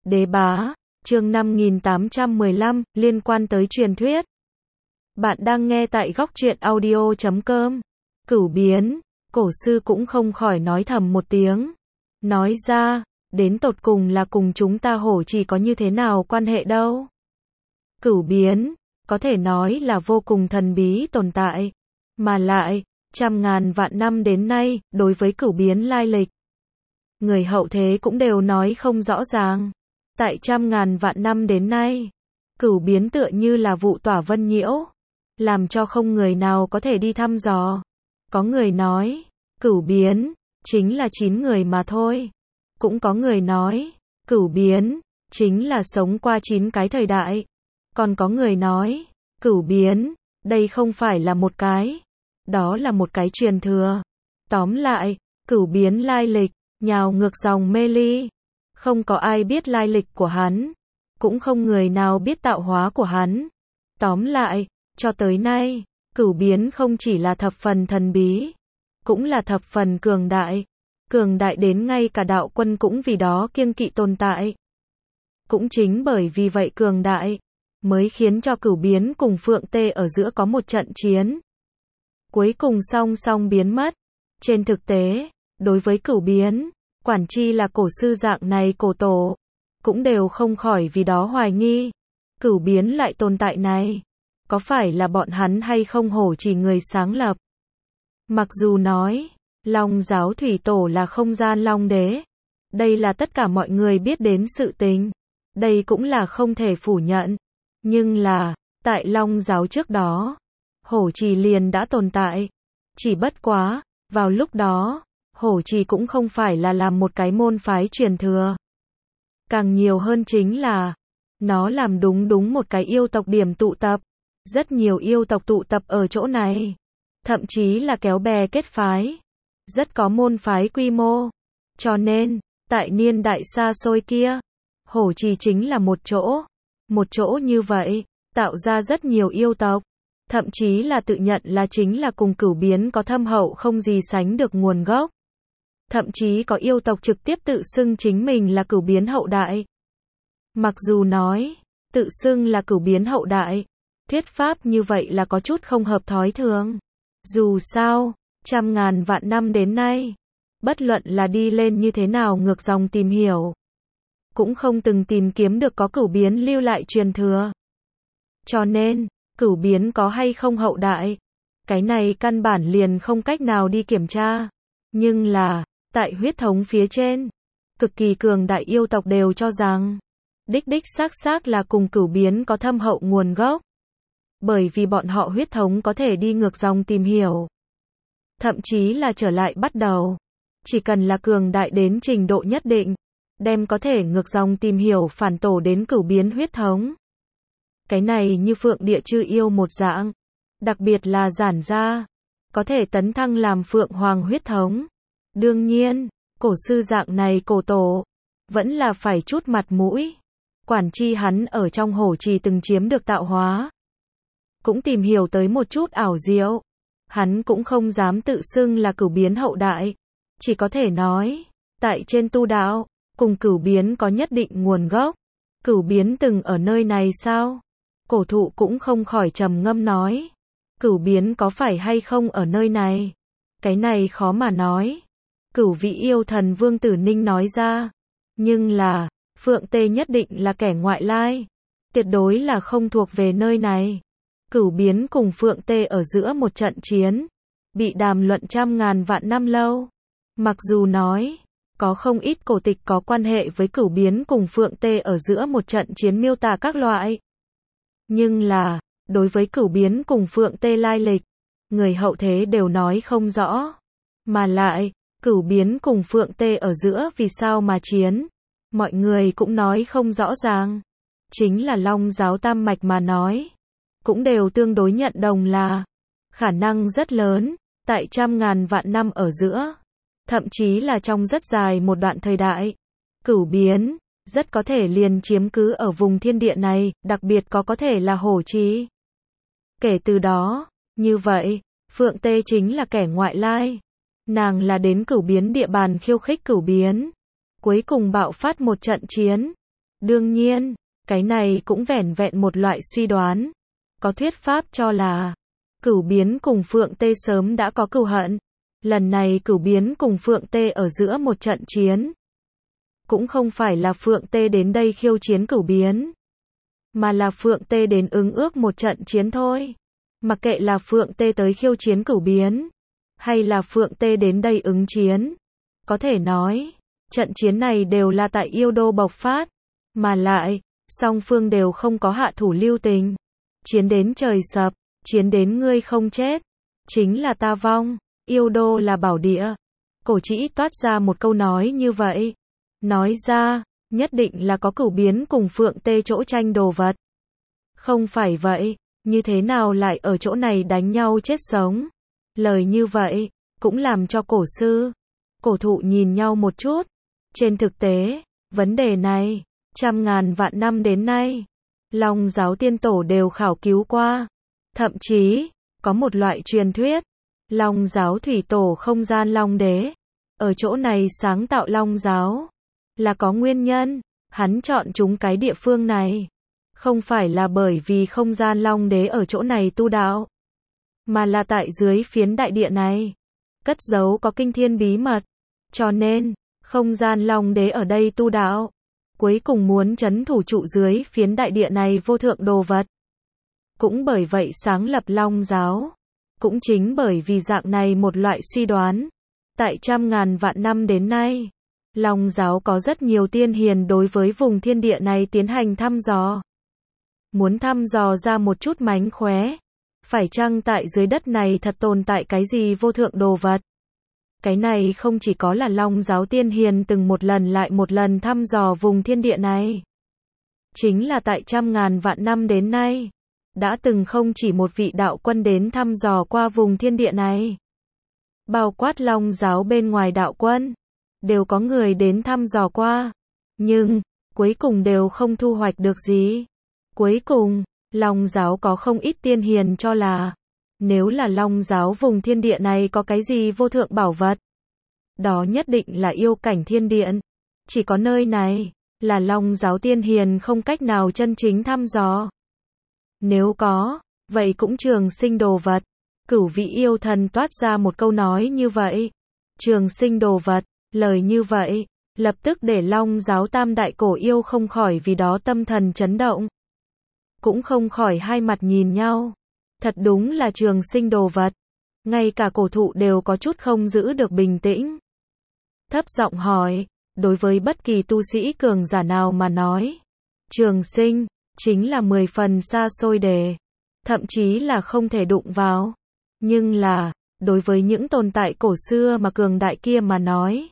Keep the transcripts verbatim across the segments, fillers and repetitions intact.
Đế bá, chương năm nghìn tám trăm mười lăm, liên quan tới truyền thuyết. Bạn đang nghe tại góc truyện audio chấm com. Cửu biến, cổ sư cũng không khỏi nói thầm một tiếng. Nói ra, đến tột cùng là cùng chúng ta hổ trì có như thế nào quan hệ đâu. Cửu biến, có thể nói là vô cùng thần bí tồn tại. Mà lại, trăm ngàn vạn năm đến nay, đối với cửu biến lai lịch, người hậu thế cũng đều nói không rõ ràng. Tại trăm ngàn vạn năm đến nay, cửu biến tựa như là vụ tỏa vân nhiễu, làm cho không người nào có thể đi thăm dò. Có người nói, cửu biến, chính là chín người mà thôi. Cũng có người nói, cửu biến, chính là sống qua chín cái thời đại. Còn có người nói, cửu biến, đây không phải là một cái, đó là một cái truyền thừa. Tóm lại, cửu biến lai lịch, nhào ngược dòng mê ly. Không có ai biết lai lịch của hắn, cũng không người nào biết tạo hóa của hắn. Tóm lại, cho tới nay, cửu biến không chỉ là thập phần thần bí, cũng là thập phần cường đại. Cường đại đến ngay cả đạo quân cũng vì đó kiêng kỵ tồn tại. Cũng chính bởi vì vậy cường đại, mới khiến cho cửu biến cùng Phượng Tê ở giữa có một trận chiến. Cuối cùng song song biến mất. Trên thực tế, đối với cửu biến, quản chi là cổ sư dạng này cổ tổ, cũng đều không khỏi vì đó hoài nghi. Cửu biến loại tồn tại này, có phải là bọn hắn hay không hổ trì người sáng lập? Mặc dù nói, Long giáo thủy tổ là không gian long đế, đây là tất cả mọi người biết đến sự tình, đây cũng là không thể phủ nhận. Nhưng là, tại Long giáo trước đó, hổ trì liền đã tồn tại. Chỉ bất quá, vào lúc đó, hổ trì cũng không phải là làm một cái môn phái truyền thừa. Càng nhiều hơn chính là, nó làm đúng đúng một cái yêu tộc điểm tụ tập. Rất nhiều yêu tộc tụ tập ở chỗ này. Thậm chí là kéo bè kết phái. Rất có môn phái quy mô. Cho nên, tại niên đại xa xôi kia, hổ trì chính là một chỗ. Một chỗ như vậy, tạo ra rất nhiều yêu tộc. Thậm chí là tự nhận là chính là cùng cửu biến có thâm hậu không gì sánh được nguồn gốc. Thậm chí có yêu tộc trực tiếp tự xưng chính mình là cửu biến hậu đại. Mặc dù nói, tự xưng là cửu biến hậu đại, thuyết pháp như vậy là có chút không hợp thói thường. Dù sao, trăm ngàn vạn năm đến nay, bất luận là đi lên như thế nào ngược dòng tìm hiểu, cũng không từng tìm kiếm được có cửu biến lưu lại truyền thừa. Cho nên, cửu biến có hay không hậu đại, cái này căn bản liền không cách nào đi kiểm tra. Nhưng là, tại huyết thống phía trên, cực kỳ cường đại yêu tộc đều cho rằng, đích đích xác xác là cùng cửu biến có thâm hậu nguồn gốc. Bởi vì bọn họ huyết thống có thể đi ngược dòng tìm hiểu. Thậm chí là trở lại bắt đầu. Chỉ cần là cường đại đến trình độ nhất định, đem có thể ngược dòng tìm hiểu phản tổ đến cửu biến huyết thống. Cái này như Phượng Địa Chư yêu một dạng. Đặc biệt là giản ra, có thể tấn thăng làm Phượng Hoàng huyết thống. Đương nhiên, cổ sư dạng này cổ tổ, vẫn là phải chút mặt mũi. Quản chi hắn ở trong hổ trì từng chiếm được tạo hóa. Cũng tìm hiểu tới một chút ảo diệu. Hắn cũng không dám tự xưng là cửu biến hậu đại. Chỉ có thể nói, tại trên tu đạo, cùng cửu biến có nhất định nguồn gốc. Cửu biến từng ở nơi này sao? Cổ thụ cũng không khỏi trầm ngâm nói. Cửu biến có phải hay không ở nơi này? Cái này khó mà nói. Cửu vị yêu thần Vương Tử Ninh nói ra. Nhưng là, Phượng Tê nhất định là kẻ ngoại lai. Tuyệt đối là không thuộc về nơi này. Cửu biến cùng Phượng Tê ở giữa một trận chiến, bị đàm luận trăm ngàn vạn năm lâu. Mặc dù nói, có không ít cổ tịch có quan hệ với cửu biến cùng Phượng Tê ở giữa một trận chiến miêu tả các loại. Nhưng là, đối với cửu biến cùng Phượng Tê lai lịch, người hậu thế đều nói không rõ. Mà lại, cửu biến cùng Phượng Tê ở giữa vì sao mà chiến, mọi người cũng nói không rõ ràng. Chính là Long giáo tam mạch mà nói, cũng đều tương đối nhận đồng là khả năng rất lớn, tại trăm ngàn vạn năm ở giữa, thậm chí là trong rất dài một đoạn thời đại, cửu biến rất có thể liền chiếm cứ ở vùng thiên địa này, đặc biệt có có thể là hổ trì. Kể từ đó, như vậy, Phượng Tê chính là kẻ ngoại lai. Nàng là đến cửu biến địa bàn khiêu khích cửu biến. Cuối cùng bạo phát một trận chiến. Đương nhiên, cái này cũng vẻn vẹn một loại suy đoán. Có thuyết pháp cho là Cửu Biến cùng Phượng Tê sớm đã có cừu hận. Lần này Cửu Biến cùng Phượng Tê ở giữa một trận chiến. Cũng không phải là Phượng Tê đến đây khiêu chiến Cửu Biến, mà là Phượng Tê đến ứng ước một trận chiến thôi. Mặc kệ là Phượng Tê tới khiêu chiến Cửu Biến, hay là Phượng Tê đến đây ứng chiến, có thể nói, trận chiến này đều là tại yêu đô bộc phát, mà lại, song phương đều không có hạ thủ lưu tình. Chiến đến trời sập, chiến đến ngươi không chết, chính là ta vong, yêu đô là bảo địa. Cổ Trĩ toát ra một câu nói như vậy. Nói ra, nhất định là có Cửu Biến cùng Phượng Tê chỗ tranh đồ vật. Không phải vậy, như thế nào lại ở chỗ này đánh nhau chết sống? Lời như vậy, cũng làm cho cổ sư, cổ thụ nhìn nhau một chút. Trên thực tế, vấn đề này, trăm ngàn vạn năm đến nay, Long giáo tiên tổ đều khảo cứu qua. Thậm chí, có một loại truyền thuyết, Long giáo thủy tổ không gian Long đế, ở chỗ này sáng tạo Long giáo, là có nguyên nhân. Hắn chọn chúng cái địa phương này, không phải là bởi vì không gian Long đế ở chỗ này tu đạo, mà là tại dưới phiến đại địa này, cất giấu có kinh thiên bí mật. Cho nên, không gian Long đế ở đây tu đạo, cuối cùng muốn trấn thủ trụ dưới phiến đại địa này vô thượng đồ vật. Cũng bởi vậy sáng lập Long giáo. Cũng chính bởi vì dạng này một loại suy đoán, tại trăm ngàn vạn năm đến nay, Long giáo có rất nhiều tiên hiền đối với vùng thiên địa này tiến hành thăm dò. Muốn thăm dò ra một chút mánh khóe, phải chăng tại dưới đất này thật tồn tại cái gì vô thượng đồ vật. Cái này không chỉ có là Long giáo tiên hiền từng một lần lại một lần thăm dò vùng thiên địa này. Chính là tại trăm ngàn vạn năm đến nay, đã từng không chỉ một vị đạo quân đến thăm dò qua vùng thiên địa này. Bao quát Long giáo bên ngoài đạo quân, đều có người đến thăm dò qua. Nhưng, cuối cùng đều không thu hoạch được gì. Cuối cùng, Long giáo có không ít tiên hiền cho là, nếu là Long giáo vùng thiên địa này có cái gì vô thượng bảo vật, đó nhất định là yêu cảnh thiên điện. Chỉ có nơi này, là Long giáo tiên hiền không cách nào chân chính thăm dò. Nếu có, vậy cũng trường sinh đồ vật. Cửu vị yêu thần toát ra một câu nói như vậy. Trường sinh đồ vật, lời như vậy, lập tức để Long giáo tam đại cổ yêu không khỏi vì đó tâm thần chấn động. Cũng không khỏi hai mặt nhìn nhau. Thật đúng là trường sinh đồ vật. Ngay cả cổ thụ đều có chút không giữ được bình tĩnh. Thấp giọng hỏi, đối với bất kỳ tu sĩ cường giả nào mà nói, trường sinh chính là mười phần xa xôi đề, thậm chí là không thể đụng vào. Nhưng là, đối với những tồn tại cổ xưa mà cường đại kia mà nói,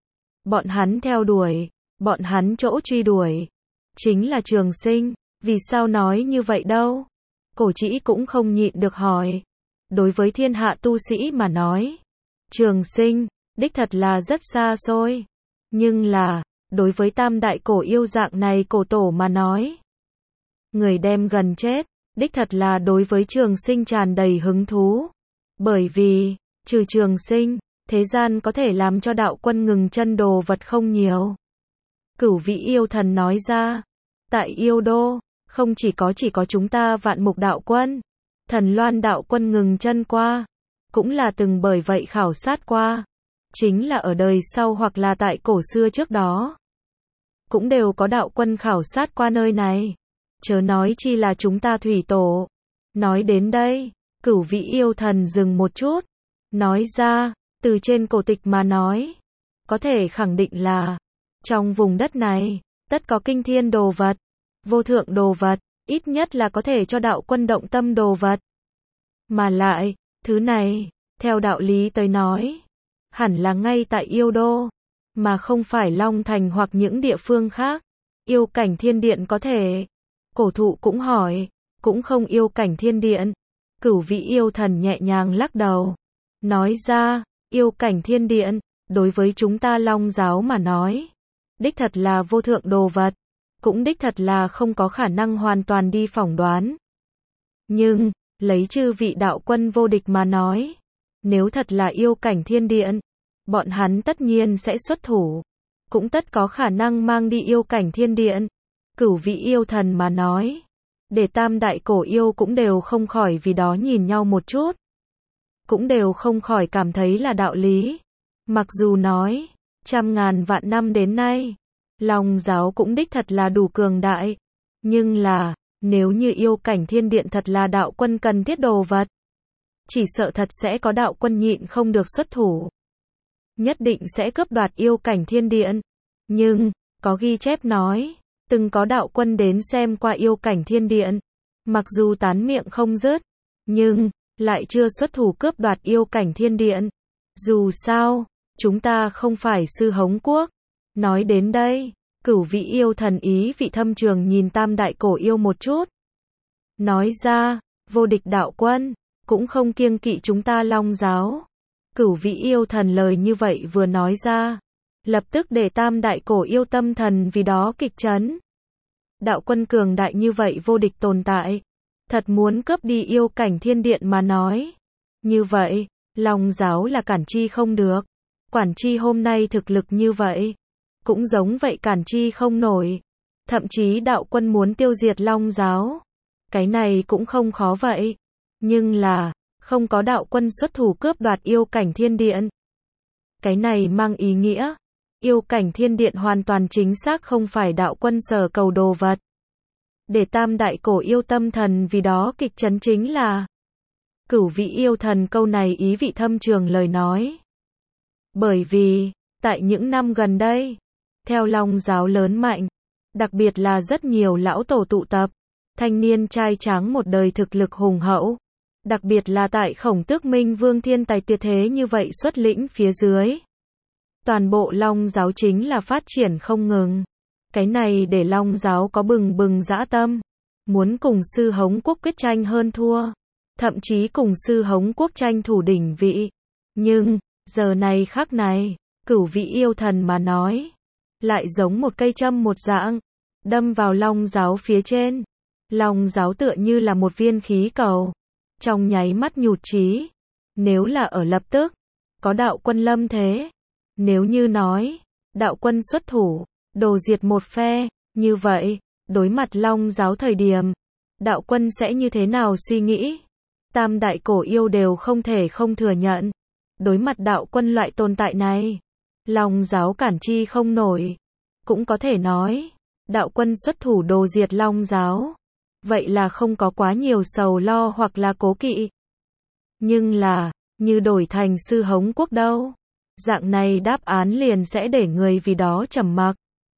bọn hắn theo đuổi, bọn hắn chỗ truy đuổi, chính là trường sinh. Vì sao nói như vậy đâu? Cổ Trĩ cũng không nhịn được hỏi. Đối với thiên hạ tu sĩ mà nói, trường sinh, đích thật là rất xa xôi. Nhưng là, đối với tam đại cổ yêu dạng này cổ tổ mà nói, người đem gần chết, đích thật là đối với trường sinh tràn đầy hứng thú. Bởi vì, trừ trường sinh, thế gian có thể làm cho đạo quân ngừng chân đồ vật không nhiều. Cửu vị yêu thần nói ra, tại yêu đô, không chỉ có chỉ có chúng ta Vạn Mục đạo quân, Thần Loan đạo quân ngừng chân qua, cũng là từng bởi vậy khảo sát qua. Chính là ở đời sau hoặc là tại cổ xưa trước đó, cũng đều có đạo quân khảo sát qua nơi này. Chớ nói chi là chúng ta thủy tổ. Nói đến đây, cửu vị yêu thần dừng một chút, nói ra, từ trên cổ tịch mà nói, có thể khẳng định là, trong vùng đất này, tất có kinh thiên đồ vật, vô thượng đồ vật, ít nhất là có thể cho đạo quân động tâm đồ vật. Mà lại, thứ này, theo đạo lý tới nói, hẳn là ngay tại yêu đô, mà không phải Long Thành hoặc những địa phương khác. Yêu cảnh thiên điện có thể. Cổ thụ cũng hỏi, cũng không yêu cảnh thiên điện. Cửu vị yêu thần nhẹ nhàng lắc đầu, nói ra, yêu cảnh thiên điện, đối với chúng ta Long giáo mà nói, đích thật là vô thượng đồ vật, cũng đích thật là không có khả năng hoàn toàn đi phỏng đoán. Nhưng, lấy chư vị đạo quân vô địch mà nói, nếu thật là yêu cảnh thiên điện, bọn hắn tất nhiên sẽ xuất thủ, cũng tất có khả năng mang đi yêu cảnh thiên điện. Cửu Vĩ yêu thần mà nói. Để tam đại cổ yêu cũng đều không khỏi vì đó nhìn nhau một chút. Cũng đều không khỏi cảm thấy là đạo lý. Mặc dù nói, trăm ngàn vạn năm đến nay, Long giáo cũng đích thật là đủ cường đại. Nhưng là, nếu như yêu cảnh thiên điện thật là đạo quân cần thiết đồ vật, chỉ sợ thật sẽ có đạo quân nhịn không được xuất thủ. Nhất định sẽ cướp đoạt yêu cảnh thiên điện. Nhưng, có ghi chép nói, từng có đạo quân đến xem qua yêu cảnh thiên điện. Mặc dù tán miệng không dứt, nhưng, lại chưa xuất thủ cướp đoạt yêu cảnh thiên điện. Dù sao, chúng ta không phải sư hống quốc. Nói đến đây, Cửu Vĩ yêu thần ý vị thâm trường nhìn tam đại cổ yêu một chút. Nói ra, vô địch đạo quân, cũng không kiêng kỵ chúng ta Long giáo. Cửu Vĩ yêu thần lời như vậy vừa nói ra, lập tức để tam đại cổ yêu tâm thần vì đó kịch chấn. Đạo quân cường đại như vậy vô địch tồn tại, thật muốn cướp đi yêu cảnh thiên điện mà nói. Như vậy, Long giáo là cản chi không được. Quản chi hôm nay thực lực như vậy, cũng giống vậy cản chi không nổi. Thậm chí đạo quân muốn tiêu diệt Long giáo, cái này cũng không khó vậy. Nhưng là, không có đạo quân xuất thủ cướp đoạt yêu cảnh thiên điện. Cái này mang ý nghĩa, yêu cảnh thiên điện hoàn toàn chính xác không phải đạo quân sở cầu đồ vật. Để tam đại cổ yêu tâm thần vì đó kịch chấn chính là Cửu Vĩ yêu thần câu này ý vị thâm trường lời nói. Bởi vì, tại những năm gần đây, theo Long giáo lớn mạnh, đặc biệt là rất nhiều lão tổ tụ tập, thanh niên trai tráng một đời thực lực hùng hậu, đặc biệt là tại Khổng Tước Minh Vương thiên tài tuyệt thế như vậy xuất lĩnh phía dưới. Toàn bộ Long giáo chính là phát triển không ngừng. Cái này để Long giáo có bừng bừng dã tâm, muốn cùng sư hống quốc quyết tranh hơn thua, thậm chí cùng sư hống quốc tranh thủ đỉnh vị. Nhưng, giờ này khắc này, Cửu Vĩ yêu thần mà nói, lại giống một cây châm một dạng, đâm vào Long giáo phía trên. Long giáo tựa như là một viên khí cầu, trong nháy mắt nhụt chí. Nếu là ở lập tức, có đạo quân lâm thế, nếu như nói, đạo quân xuất thủ, đồ diệt một phe, như vậy, đối mặt Long giáo thời điểm, đạo quân sẽ như thế nào suy nghĩ? Tam đại cổ yêu đều không thể không thừa nhận. Đối mặt đạo quân loại tồn tại này, Long giáo cản chi không nổi. Cũng có thể nói, đạo quân xuất thủ đồ diệt Long giáo, vậy là không có quá nhiều sầu lo hoặc là cố kỵ. Nhưng là, như đổi thành sư hống quốc đâu? Dạng này đáp án liền sẽ để người vì đó trầm mặc.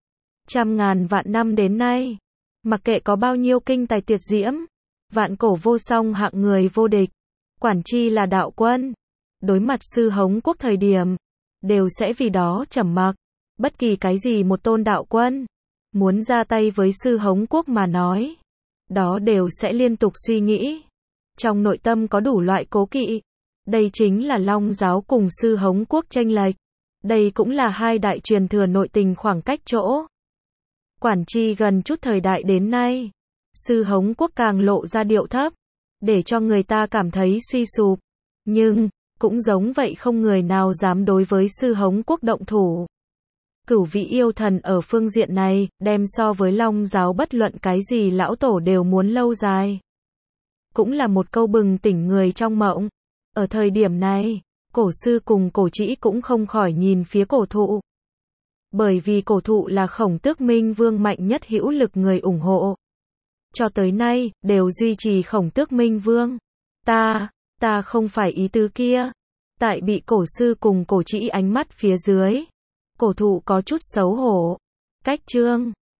Trăm ngàn vạn năm đến nay, mặc kệ có bao nhiêu kinh tài tuyệt diễm, vạn cổ vô song hạng người vô địch, quản chi là đạo quân, đối mặt sư hống quốc thời điểm, đều sẽ vì đó trầm mặc. Bất kỳ cái gì một tôn đạo quân, muốn ra tay với sư hống quốc mà nói, đó đều sẽ liên tục suy nghĩ. Trong nội tâm có đủ loại cố kỵ. Đây chính là Long giáo cùng sư hống quốc chênh lệch. Đây cũng là hai đại truyền thừa nội tình khoảng cách chỗ. Quản chi gần chút thời đại đến nay, sư hống quốc càng lộ ra điệu thấp, để cho người ta cảm thấy suy sụp. Nhưng, cũng giống vậy không người nào dám đối với sư hống quốc động thủ. Cửu Vĩ yêu thần ở phương diện này, đem so với Long giáo bất luận cái gì lão tổ đều muốn lâu dài. Cũng là một câu bừng tỉnh người trong mộng. Ở thời điểm này, cổ sư cùng cổ trĩ cũng không khỏi nhìn phía cổ thụ. Bởi vì cổ thụ là Khổng Tước Minh Vương mạnh nhất hữu lực người ủng hộ. Cho tới nay, đều duy trì Khổng Tước Minh Vương. Ta, ta không phải ý tứ kia. Tại bị cổ sư cùng cổ trĩ ánh mắt phía dưới, cổ thụ có chút xấu hổ. Cách chương